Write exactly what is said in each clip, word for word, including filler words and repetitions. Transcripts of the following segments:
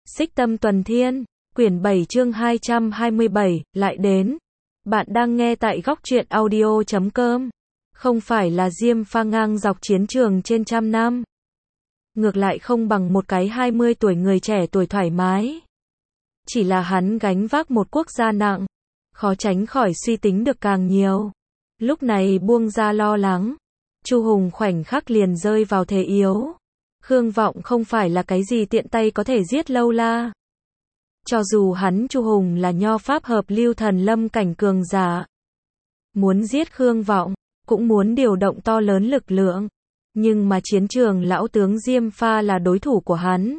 Xích Tâm Tuần Thiên, quyển bảy chương hai trăm hai mươi bảy, lại đến. Bạn đang nghe tại góc truyện audio chấm com. Không phải là Diêm Pha ngang dọc chiến trường trên trăm năm. Ngược lại không bằng một cái hai mươi tuổi người trẻ tuổi thoải mái. Chỉ là hắn gánh vác một quốc gia nặng, khó tránh khỏi suy tính được càng nhiều. Lúc này buông ra lo lắng, Chu Hùng khoảnh khắc liền rơi vào thế yếu. Khương Vọng không phải là cái gì tiện tay có thể giết lâu la. Cho dù hắn Chu Hùng là nho pháp hợp lưu thần lâm cảnh cường giả, muốn giết Khương Vọng, cũng muốn điều động to lớn lực lượng. Nhưng mà chiến trường lão tướng Diêm Pha là đối thủ của hắn.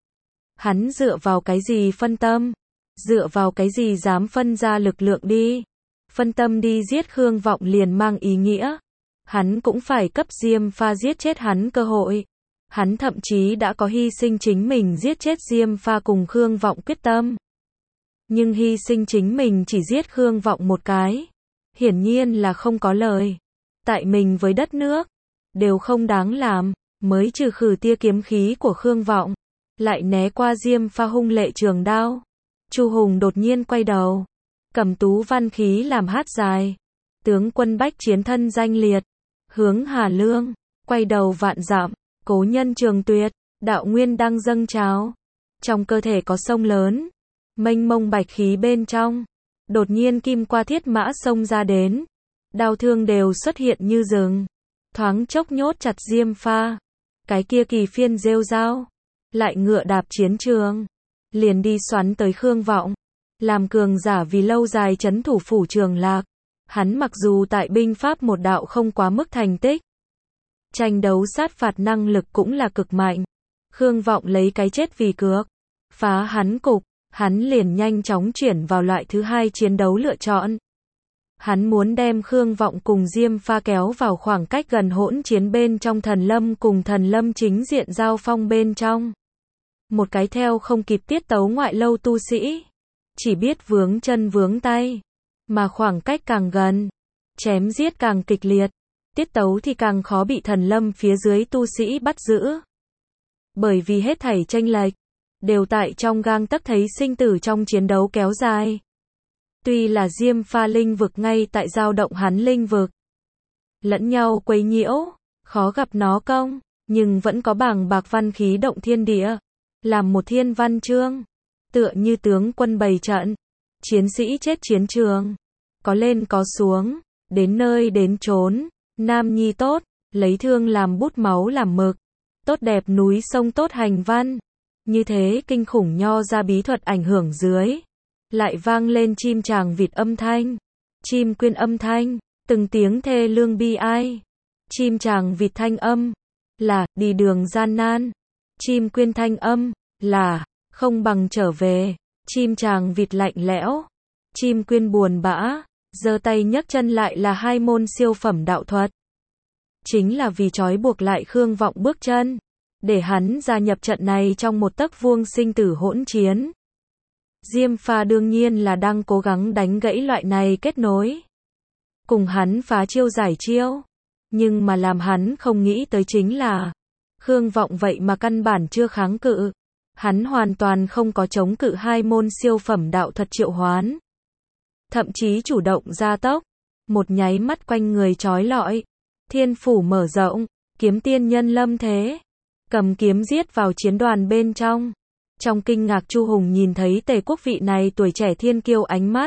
Hắn dựa vào cái gì phân tâm? Dựa vào cái gì dám phân ra lực lượng đi? Phân tâm đi giết Khương Vọng liền mang ý nghĩa hắn cũng phải cấp Diêm Pha giết chết hắn cơ hội. Hắn thậm chí đã có hy sinh chính mình giết chết Diêm Pha cùng Khương Vọng quyết tâm. Nhưng hy sinh chính mình chỉ giết Khương Vọng một cái, hiển nhiên là không có lời. Tại mình với đất nước, đều không đáng làm, mới trừ khử tia kiếm khí của Khương Vọng, lại né qua Diêm Pha hung lệ trường đao. Chu Hùng đột nhiên quay đầu, cầm tú văn khí làm hát dài. Tướng quân bách chiến thân danh liệt, hướng Hà Lương, quay đầu vạn dặm. Cố nhân trường tuyệt, đạo nguyên đang dâng trào. Trong cơ thể có sông lớn, mênh mông bạch khí bên trong. Đột nhiên kim qua thiết mã xông ra đến. Đao thương đều xuất hiện như rừng. Thoáng chốc nhốt chặt Diêm Pha. Cái kia kỳ phiên rêu rao, lại ngựa đạp chiến trường. Liền đi xoắn tới Khương Vọng. Làm cường giả vì lâu dài trấn thủ phủ Trường Lạc. Hắn mặc dù tại binh pháp một đạo không quá mức thành tích, tranh đấu sát phạt năng lực cũng là cực mạnh. Khương Vọng lấy cái chết vì cược, phá hắn cục, hắn liền nhanh chóng chuyển vào loại thứ hai chiến đấu lựa chọn. Hắn muốn đem Khương Vọng cùng Diêm Pha kéo vào khoảng cách gần hỗn chiến bên trong thần lâm cùng thần lâm chính diện giao phong bên trong. Một cái theo không kịp tiết tấu ngoại lâu tu sĩ, chỉ biết vướng chân vướng tay, mà khoảng cách càng gần, chém giết càng kịch liệt. Tiết tấu thì càng khó bị thần lâm phía dưới tu sĩ bắt giữ. Bởi vì hết thảy chênh lệch đều tại trong gang tấc thấy sinh tử trong chiến đấu kéo dài. Tuy là Diêm Pha linh vực ngay tại dao động hắn linh vực, lẫn nhau quấy nhiễu, khó gặp nó công, nhưng vẫn có bàng bạc văn khí động thiên địa, làm một thiên văn chương, tựa như tướng quân bày trận, chiến sĩ chết chiến trường, có lên có xuống, đến nơi đến chốn. Nam nhi tốt, lấy thương làm bút máu làm mực, tốt đẹp núi sông tốt hành văn. Như thế kinh khủng nho ra bí thuật ảnh hưởng dưới, lại vang lên chim chàng vịt âm thanh, chim quyên âm thanh, từng tiếng thê lương bi ai. Chim chàng vịt thanh âm là đi đường gian nan, chim quyên thanh âm là không bằng trở về. Chim chàng vịt lạnh lẽo, chim quyên buồn bã. Giơ tay nhấc chân lại là hai môn siêu phẩm đạo thuật. Chính là vì trói buộc lại Khương Vọng bước chân, để hắn gia nhập trận này trong một tấc vuông sinh tử hỗn chiến. Diêm Pha đương nhiên là đang cố gắng đánh gãy loại này kết nối, cùng hắn phá chiêu giải chiêu. Nhưng mà làm hắn không nghĩ tới chính là Khương Vọng vậy mà căn bản chưa kháng cự. Hắn hoàn toàn không có chống cự hai môn siêu phẩm đạo thuật triệu hoán, thậm chí chủ động gia tốc, một nháy mắt quanh người trói lọi, thiên phủ mở rộng, kiếm tiên nhân lâm thế, cầm kiếm giết vào chiến đoàn bên trong. Trong kinh ngạc Chu Hùng nhìn thấy Tề Quốc vị này tuổi trẻ thiên kiêu ánh mắt,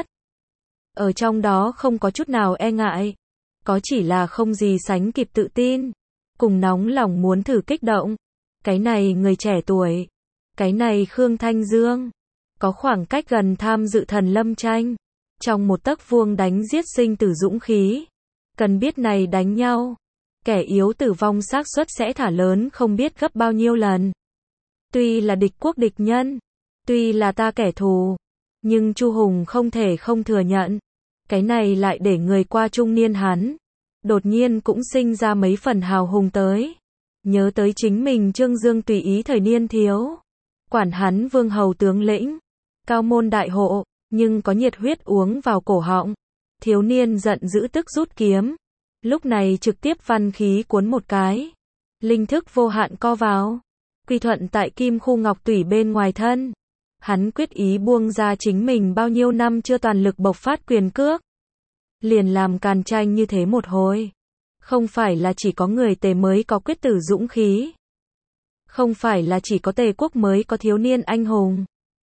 ở trong đó không có chút nào e ngại, có chỉ là không gì sánh kịp tự tin, cùng nóng lòng muốn thử kích động. Cái này người trẻ tuổi, cái này Khương Thanh Dương, có khoảng cách gần tham dự thần lâm tranh. Trong một tấc vuông đánh giết sinh tử dũng khí, cần biết này đánh nhau, kẻ yếu tử vong xác suất sẽ thả lớn không biết gấp bao nhiêu lần. Tuy là địch quốc địch nhân, tuy là ta kẻ thù, nhưng Chu Hùng không thể không thừa nhận, cái này lại để người qua trung niên hắn, đột nhiên cũng sinh ra mấy phần hào hùng tới. Nhớ tới chính mình Trương Dương tùy ý thời niên thiếu, quản hắn vương hầu tướng lĩnh, cao môn đại hộ. Nhưng có nhiệt huyết uống vào cổ họng. Thiếu niên giận dữ tức rút kiếm. Lúc này trực tiếp văn khí cuốn một cái. Linh thức vô hạn co vào. Quy thuận tại kim khu ngọc tủy bên ngoài thân. Hắn quyết ý buông ra chính mình bao nhiêu năm chưa toàn lực bộc phát quyền cước. Liền làm càn tranh như thế một hồi. Không phải là chỉ có người Tề mới có quyết tử dũng khí. Không phải là chỉ có Tề quốc mới có thiếu niên anh hùng.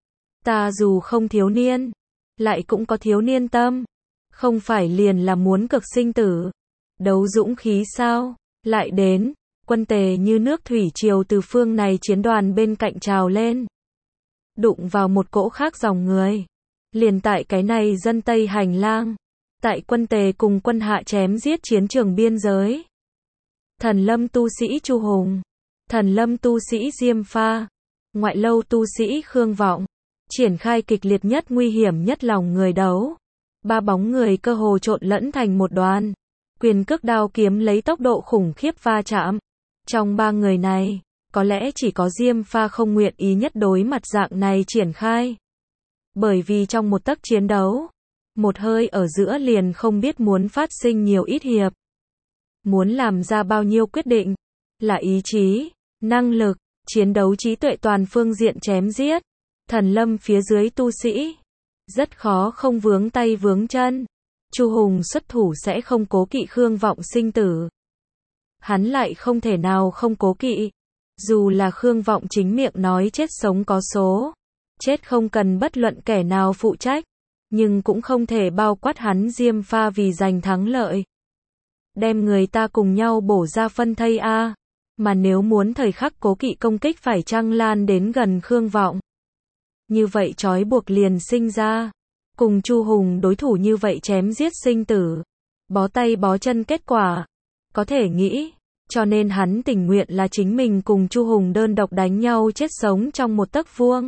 Ta dù không thiếu niên, lại cũng có thiếu niên tâm. Không phải liền là muốn cực sinh tử. Đấu dũng khí sao? Lại đến, quân Tề như nước thủy triều từ phương này chiến đoàn bên cạnh trào lên. Đụng vào một cỗ khác dòng người. Liền tại cái này dân Tây hành lang. Tại quân Tề cùng quân Hạ chém giết chiến trường biên giới. Thần lâm tu sĩ Chu Hùng. Thần lâm tu sĩ Diêm Pha. Ngoại lâu tu sĩ Khương Vọng. Triển khai kịch liệt nhất nguy hiểm nhất lòng người đấu. Ba bóng người cơ hồ trộn lẫn thành một đoàn. Quyền cước đao kiếm lấy tốc độ khủng khiếp va chạm. Trong ba người này, có lẽ chỉ có Diêm Pha không nguyện ý nhất đối mặt dạng này triển khai. Bởi vì trong một tấc chiến đấu, một hơi ở giữa liền không biết muốn phát sinh nhiều ít hiệp. Muốn làm ra bao nhiêu quyết định, là ý chí, năng lực, chiến đấu trí tuệ toàn phương diện chém giết. Thần lâm phía dưới tu sĩ, rất khó không vướng tay vướng chân. Chu Hùng xuất thủ sẽ không cố kỵ Khương Vọng sinh tử. Hắn lại không thể nào không cố kỵ. Dù là Khương Vọng chính miệng nói chết sống có số. Chết không cần bất luận kẻ nào phụ trách. Nhưng cũng không thể bao quát hắn Diêm Pha vì giành thắng lợi. Đem người ta cùng nhau bổ ra phân thây a. Mà nếu muốn thời khắc cố kỵ công kích phải chăng lan đến gần Khương Vọng. Như vậy trói buộc liền sinh ra. Cùng Chu Hùng đối thủ như vậy chém giết sinh tử. Bó tay bó chân kết quả. Có thể nghĩ. Cho nên hắn tình nguyện là chính mình cùng Chu Hùng đơn độc đánh nhau chết sống trong một tấc vuông.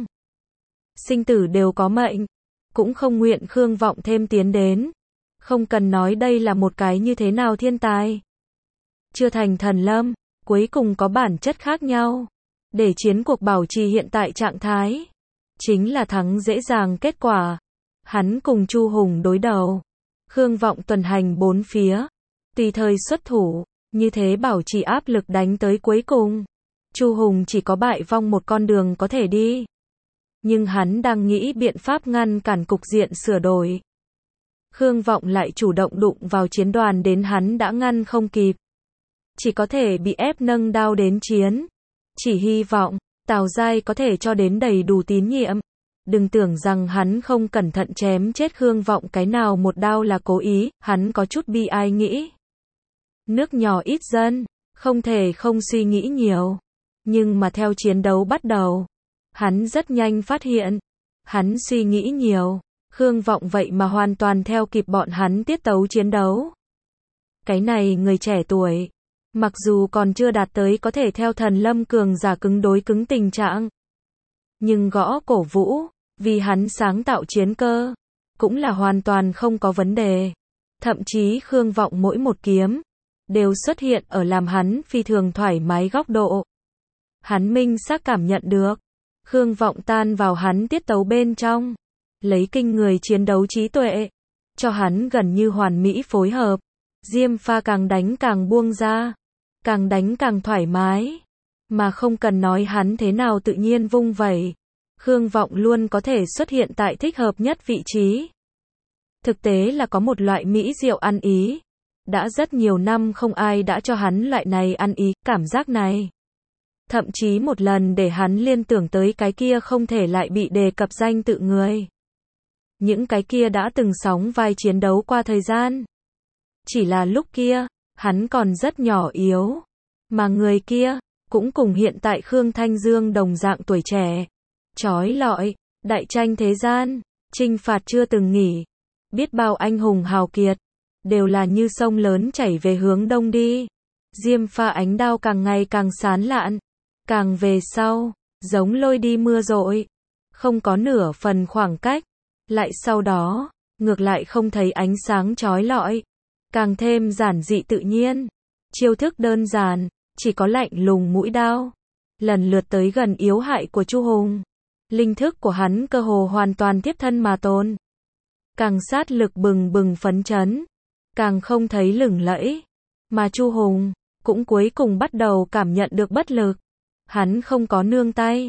Sinh tử đều có mệnh. Cũng không nguyện Khương Vọng thêm tiến đến. Không cần nói đây là một cái như thế nào thiên tài. Chưa thành thần lâm. Cuối cùng có bản chất khác nhau. Để chiến cuộc bảo trì hiện tại trạng thái. Chính là thắng dễ dàng kết quả. Hắn cùng Chu Hùng đối đầu. Khương Vọng tuần hành bốn phía. Tùy thời xuất thủ. Như thế bảo trì áp lực đánh tới cuối cùng. Chu Hùng chỉ có bại vong một con đường có thể đi. Nhưng hắn đang nghĩ biện pháp ngăn cản cục diện sửa đổi. Khương Vọng lại chủ động đụng vào chiến đoàn đến hắn đã ngăn không kịp. Chỉ có thể bị ép nâng đao đến chiến. Chỉ hy vọng, Tào Giai có thể cho đến đầy đủ tín nhiệm. Đừng tưởng rằng hắn không cẩn thận chém chết Khương Vọng cái nào một đao là cố ý, hắn có chút bi ai nghĩ. Nước nhỏ ít dân, không thể không suy nghĩ nhiều. Nhưng mà theo chiến đấu bắt đầu, hắn rất nhanh phát hiện. Hắn suy nghĩ nhiều, Khương Vọng vậy mà hoàn toàn theo kịp bọn hắn tiết tấu chiến đấu. Cái này người trẻ tuổi, mặc dù còn chưa đạt tới có thể theo thần lâm cường giả cứng đối cứng tình trạng. Nhưng gõ cổ vũ, vì hắn sáng tạo chiến cơ, cũng là hoàn toàn không có vấn đề. Thậm chí Khương Vọng mỗi một kiếm, đều xuất hiện ở làm hắn phi thường thoải mái góc độ. Hắn minh xác cảm nhận được, Khương Vọng tan vào hắn tiết tấu bên trong, lấy kinh người chiến đấu trí tuệ, cho hắn gần như hoàn mỹ phối hợp. Diêm Pha càng đánh càng buông ra, càng đánh càng thoải mái, mà không cần nói hắn thế nào tự nhiên vung vẩy. Khương Vọng luôn có thể xuất hiện tại thích hợp nhất vị trí. Thực tế là có một loại mỹ diệu ăn ý. Đã rất nhiều năm không ai đã cho hắn loại này ăn ý, cảm giác này. Thậm chí một lần để hắn liên tưởng tới cái kia không thể lại bị đề cập danh tự người. Những cái kia đã từng sóng vai chiến đấu qua thời gian. Chỉ là lúc kia, hắn còn rất nhỏ yếu. Mà người kia, cũng cùng hiện tại Khương Thanh Dương đồng dạng tuổi trẻ. Chói lọi, đại tranh thế gian, chinh phạt chưa từng nghỉ. Biết bao anh hùng hào kiệt, đều là như sông lớn chảy về hướng đông đi. Diêm Pha ánh đao càng ngày càng sán lạn, càng về sau, giống lôi đi mưa rội, không có nửa phần khoảng cách. Lại sau đó, ngược lại không thấy ánh sáng chói lọi, càng thêm giản dị tự nhiên. Chiêu thức đơn giản, chỉ có lạnh lùng mũi đao, lần lượt tới gần yếu hại của Chu Hùng. Linh thức của hắn cơ hồ hoàn toàn tiếp thân mà tồn. Càng sát lực bừng bừng phấn chấn, càng không thấy lừng lẫy. Mà Chu Hùng, cũng cuối cùng bắt đầu cảm nhận được bất lực. Hắn không có nương tay.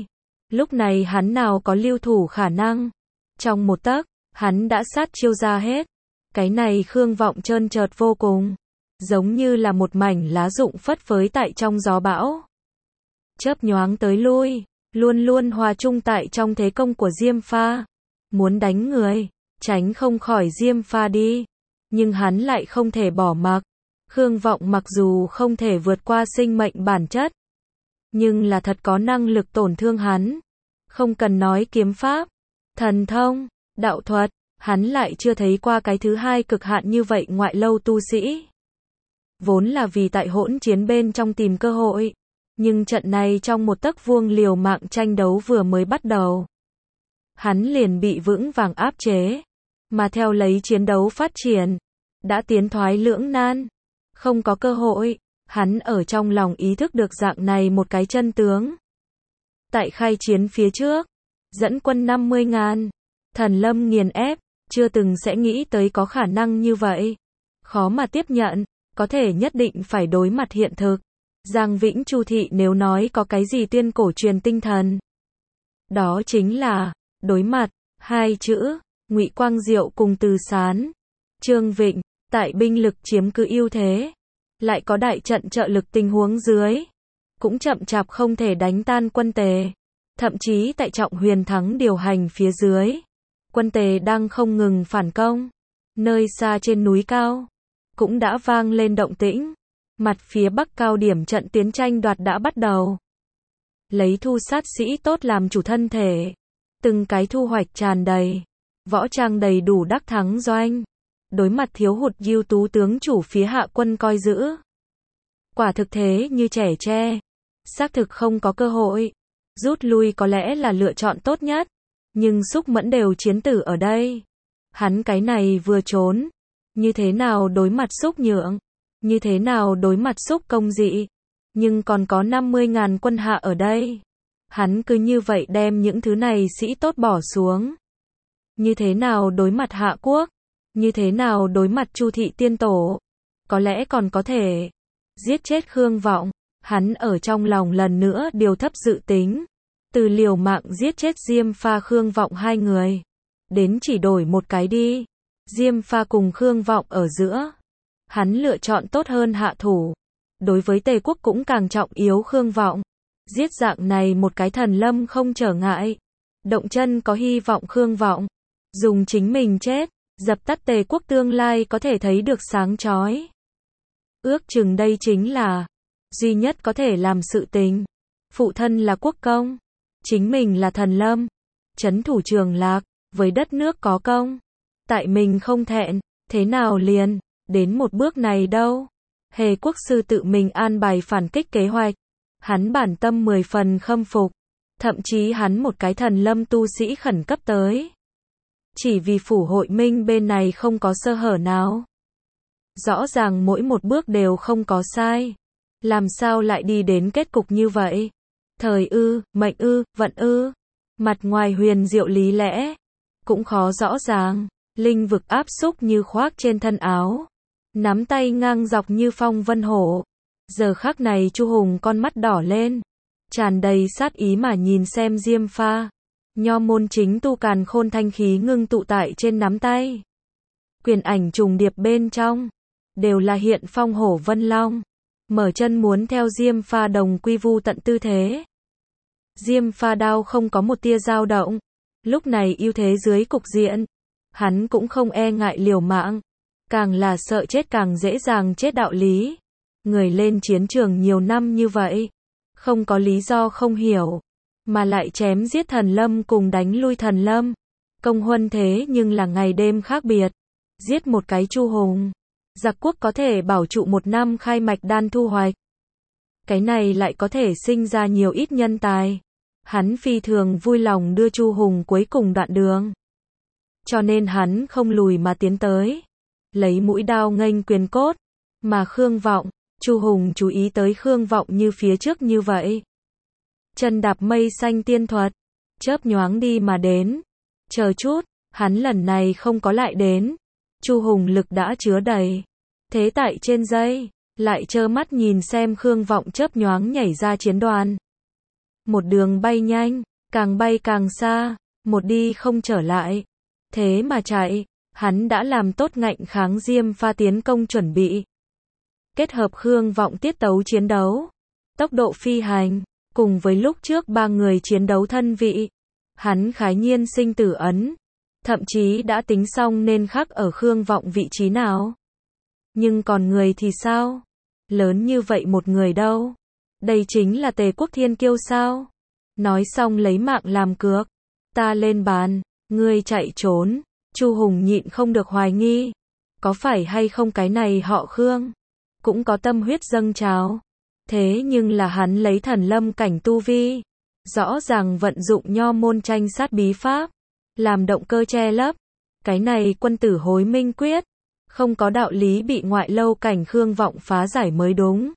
Lúc này hắn nào có lưu thủ khả năng. Trong một tấc, hắn đã sát chiêu ra hết. Cái này Khương Vọng trơn trượt vô cùng. Giống như là một mảnh lá rụng phất phới tại trong gió bão. Chớp nhoáng tới lui, luôn luôn hòa chung tại trong thế công của Diêm Pha. Muốn đánh người, tránh không khỏi Diêm Pha đi. Nhưng hắn lại không thể bỏ mặc. Khương Vọng mặc dù không thể vượt qua sinh mệnh bản chất, nhưng là thật có năng lực tổn thương hắn. Không cần nói kiếm pháp, thần thông, đạo thuật, hắn lại chưa thấy qua cái thứ hai cực hạn như vậy ngoại lâu tu sĩ. Vốn là vì tại hỗn chiến bên trong tìm cơ hội, nhưng trận này trong một tấc vuông liều mạng tranh đấu vừa mới bắt đầu, hắn liền bị vững vàng áp chế, mà theo lấy chiến đấu phát triển, đã tiến thoái lưỡng nan, không có cơ hội. Hắn ở trong lòng ý thức được dạng này một cái chân tướng. Tại khai chiến phía trước, dẫn quân năm mươi ngàn, Thần Lâm nghiền ép, chưa từng sẽ nghĩ tới có khả năng như vậy. Khó mà tiếp nhận, có thể nhất định phải đối mặt hiện thực. Giang Vĩnh Chu thị nếu nói có cái gì tuyên cổ truyền tinh thần, đó chính là đối mặt. Hai chữ, Ngụy Quang Diệu cùng Từ Sán, Trương Vịnh, tại binh lực chiếm cứ ưu thế, lại có đại trận trợ lực tình huống dưới, cũng chậm chạp không thể đánh tan quân Tề. Thậm chí tại Trọng Huyền Thắng điều hành phía dưới, quân Tề đang không ngừng phản công. Nơi xa trên núi cao, cũng đã vang lên động tĩnh. Mặt phía bắc cao điểm trận tiến tranh đoạt đã bắt đầu. Lấy thu sát sĩ tốt làm chủ thân thể, từng cái thu hoạch tràn đầy, võ trang đầy đủ đắc thắng doanh. Đối mặt thiếu hụt ưu tú tướng chủ phía hạ quân coi giữ, quả thực thế như trẻ tre, xác thực không có cơ hội. Rút lui có lẽ là lựa chọn tốt nhất, nhưng Xúc Mẫn đều chiến tử ở đây. Hắn cái này vừa trốn, như thế nào đối mặt Xúc Nhượng, như thế nào đối mặt Xúc Công Dị, nhưng còn có năm mươi ngàn quân hạ ở đây. Hắn cứ như vậy đem những thứ này sĩ tốt bỏ xuống. Như thế nào đối mặt Hạ Quốc, như thế nào đối mặt Chu thị tiên tổ, có lẽ còn có thể giết chết Khương Vọng. Hắn ở trong lòng lần nữa điều thấp dự tính, từ liều mạng giết chết Diêm Pha Khương Vọng hai người, đến chỉ đổi một cái đi, Diêm Pha cùng Khương Vọng ở giữa. Hắn lựa chọn tốt hơn hạ thủ, đối với Tề quốc cũng càng trọng yếu Khương Vọng. Giết dạng này một cái Thần Lâm không trở ngại, động chân có hy vọng Khương Vọng dùng chính mình chết, dập tắt Tề quốc tương lai có thể thấy được sáng chói. Ước chừng đây chính là duy nhất có thể làm sự tình. Phụ thân là quốc công, chính mình là Thần Lâm, trấn thủ Trường Lạc, với đất nước có công. Tại mình không thẹn, thế nào liền đến một bước này đâu. Hề quốc sư tự mình an bài phản kích kế hoạch, hắn bản tâm mười phần khâm phục. Thậm chí hắn một cái Thần Lâm tu sĩ khẩn cấp tới, chỉ vì phủ hội minh bên này không có sơ hở nào. Rõ ràng mỗi một bước đều không có sai, làm sao lại đi đến kết cục như vậy? Thời ư, mệnh ư, vận ư? Mặt ngoài huyền diệu lý lẽ, cũng khó rõ ràng. Linh vực áp xúc như khoác trên thân áo, nắm tay ngang dọc như phong vân hổ. Giờ khắc này Chu Hùng con mắt đỏ lên, tràn đầy sát ý mà nhìn xem Diêm Pha. Nho môn chính tu càn khôn thanh khí ngưng tụ tại trên nắm tay. Quyền ảnh trùng điệp bên trong, đều là hiện phong hổ vân long. Mở chân muốn theo Diêm Pha đồng quy vu tận tư thế. Diêm Pha đao không có một tia dao động. Lúc này ưu thế dưới cục diện, hắn cũng không e ngại liều mạng. Càng là sợ chết càng dễ dàng chết đạo lý. Người lên chiến trường nhiều năm như vậy, không có lý do không hiểu, mà lại chém giết Thần Lâm cùng đánh lui Thần Lâm. Công huân thế nhưng là ngày đêm khác biệt. Giết một cái Chu Hùng, giặc quốc có thể bảo trụ một năm khai mạch đan thu hoạch. Cái này lại có thể sinh ra nhiều ít nhân tài. Hắn phi thường vui lòng đưa Chu Hùng cuối cùng đoạn đường. Cho nên hắn không lùi mà tiến tới, lấy mũi đao nghênh quyền cốt. Mà Khương Vọng, Chu Hùng chú ý tới Khương Vọng như phía trước như vậy. Chân đạp mây xanh tiên thuật, chớp nhoáng đi mà đến. Chờ chút, hắn lần này không có lại đến. Chu Hùng lực đã chứa đầy. Thế tại trên dây, lại trơ mắt nhìn xem Khương Vọng chớp nhoáng nhảy ra chiến đoàn. Một đường bay nhanh, càng bay càng xa, một đi không trở lại. Thế mà chạy, hắn đã làm tốt ngạnh kháng Diêm Pha tiến công chuẩn bị. Kết hợp Khương Vọng tiết tấu chiến đấu, tốc độ phi hành, cùng với lúc trước ba người chiến đấu thân vị, hắn khái nhiên sinh tử ấn, thậm chí đã tính xong nên khắc ở Khương Vọng vị trí nào. Nhưng còn người thì sao? Lớn như vậy một người đâu? Đây chính là Tề Quốc Thiên Kiêu sao? Nói xong lấy mạng làm cược. Ta lên bàn, ngươi chạy trốn. Chu Hùng nhịn không được hoài nghi. Có phải hay không cái này họ Khương? Cũng có tâm huyết dâng trào. Thế nhưng là hắn lấy thần lâm cảnh tu vi. Rõ ràng vận dụng nho môn tranh sát bí pháp. Làm động cơ che lấp. Cái này quân tử hối minh quyết. Không có đạo lý bị ngoại lâu cảnh Khương Vọng phá giải mới đúng.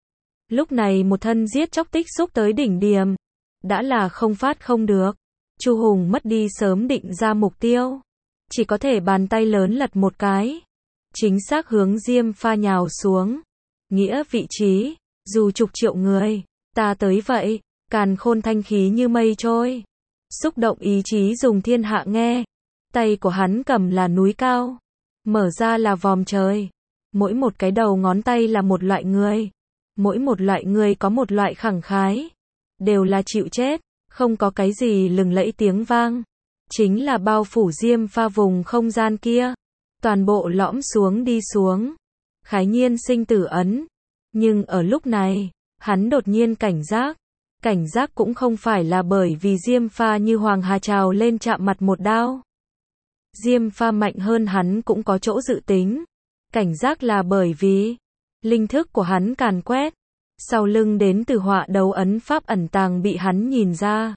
Lúc này một thân giết chóc tích xúc tới đỉnh điểm. Đã là không phát không được. Chu Hùng mất đi sớm định ra mục tiêu. Chỉ có thể bàn tay lớn lật một cái. Chính xác hướng Diêm Pha nhào xuống. Nghĩa vị trí, dù chục triệu người, ta tới vậy, càn khôn thanh khí như mây trôi. Xúc động ý chí dùng thiên hạ nghe. Tay của hắn cầm là núi cao. Mở ra là vòm trời. Mỗi một cái đầu ngón tay là một loại người. Mỗi một loại người có một loại khẳng khái. Đều là chịu chết, không có cái gì lừng lẫy tiếng vang. Chính là bao phủ Diêm Pha vùng không gian kia. Toàn bộ lõm xuống đi xuống. Khái nhiên sinh tử ấn. Nhưng ở lúc này, hắn đột nhiên cảnh giác. Cảnh giác cũng không phải là bởi vì Diêm Pha như Hoàng Hà trào lên chạm mặt một đao. Diêm Pha mạnh hơn hắn cũng có chỗ dự tính. Cảnh giác là bởi vì linh thức của hắn càn quét. Sau lưng đến từ họa đấu ấn pháp ẩn tàng bị hắn nhìn ra.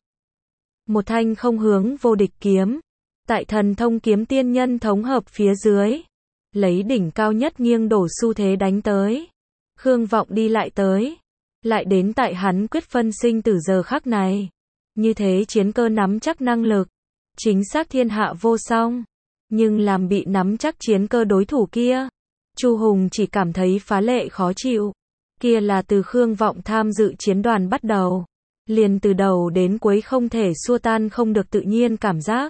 Một thanh không hướng vô địch kiếm. Tại thần thông kiếm tiên nhân thống hợp phía dưới. Lấy đỉnh cao nhất nghiêng đổ xu thế đánh tới. Khương Vọng đi lại tới. Lại đến tại hắn quyết phân sinh từ giờ khắc này. Như thế chiến cơ nắm chắc năng lực. Chính xác thiên hạ vô song. Nhưng làm bị nắm chắc chiến cơ đối thủ kia. Chu Hùng chỉ cảm thấy phá lệ khó chịu. Kia là từ Khương Vọng tham dự chiến đoàn bắt đầu. Liền từ đầu đến cuối không thể xua tan không được tự nhiên cảm giác.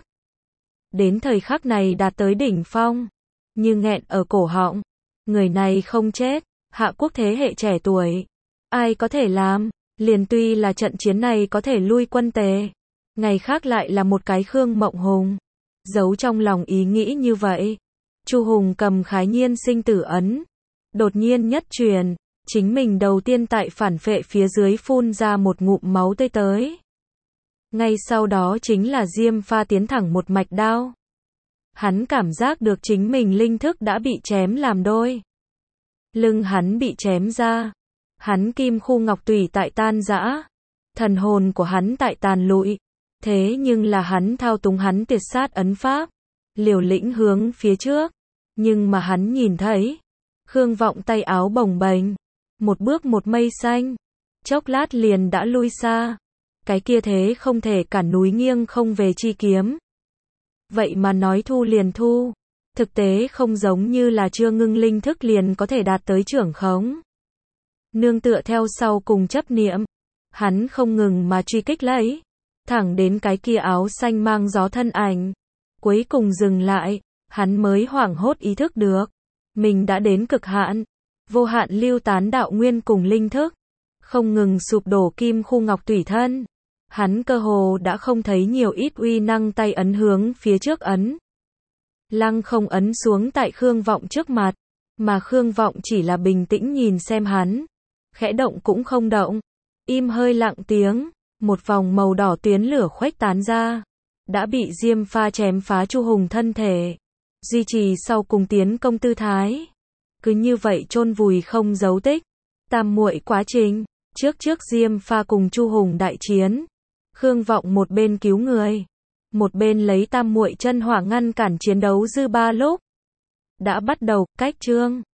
Đến thời khắc này đạt tới đỉnh phong. Như nghẹn ở cổ họng. Người này không chết. Hạ quốc thế hệ trẻ tuổi. Ai có thể làm. Liền tuy là trận chiến này có thể lui quân Tề. Ngày khác lại là một cái Khương Mộng Hùng. Giấu trong lòng ý nghĩ như vậy. Chu Hùng cầm khái nhiên sinh tử ấn. Đột nhiên nhất truyền. Chính mình đầu tiên tại phản phệ phía dưới phun ra một ngụm máu tươi tới. Ngay sau đó chính là Diêm Pha tiến thẳng một mạch đao. Hắn cảm giác được chính mình linh thức đã bị chém làm đôi. Lưng hắn bị chém ra. Hắn kim khu ngọc tùy tại tan rã. Thần hồn của hắn tại tàn lụi. Thế nhưng là hắn thao túng hắn tuyệt sát ấn pháp. Liều lĩnh hướng phía trước. Nhưng mà hắn nhìn thấy. Khương Vọng tay áo bồng bềnh. Một bước một mây xanh. Chốc lát liền đã lui xa. Cái kia thế không thể cản núi nghiêng không về chi kiếm. Vậy mà nói thu liền thu. Thực tế không giống như là chưa ngưng linh thức liền có thể đạt tới trưởng khống. Nương tựa theo sau cùng chấp niệm. Hắn không ngừng mà truy kích lấy. Thẳng đến cái kia áo xanh mang gió thân ảnh. Cuối cùng dừng lại. Hắn mới hoảng hốt ý thức được. Mình đã đến cực hạn. Vô hạn lưu tán đạo nguyên cùng linh thức. Không ngừng sụp đổ kim khu ngọc tùy thân. Hắn cơ hồ đã không thấy nhiều ít uy năng tay ấn hướng phía trước ấn. Lăng không ấn xuống tại Khương Vọng trước mặt. Mà Khương Vọng chỉ là bình tĩnh nhìn xem hắn. Khẽ động cũng không động. Im hơi lặng tiếng. Một vòng màu đỏ tuyến lửa khuếch tán ra. Đã bị Diêm Pha chém phá Chu Hùng thân thể. Duy trì sau cùng tiến công tư thái. Cứ như vậy chôn vùi không dấu tích. Tam muội quá trình. Trước trước Diêm Pha cùng Chu Hùng đại chiến. Khương Vọng một bên cứu người. Một bên lấy tam muội chân hỏa ngăn cản chiến đấu dư ba lúc. Đã bắt đầu, cách chương.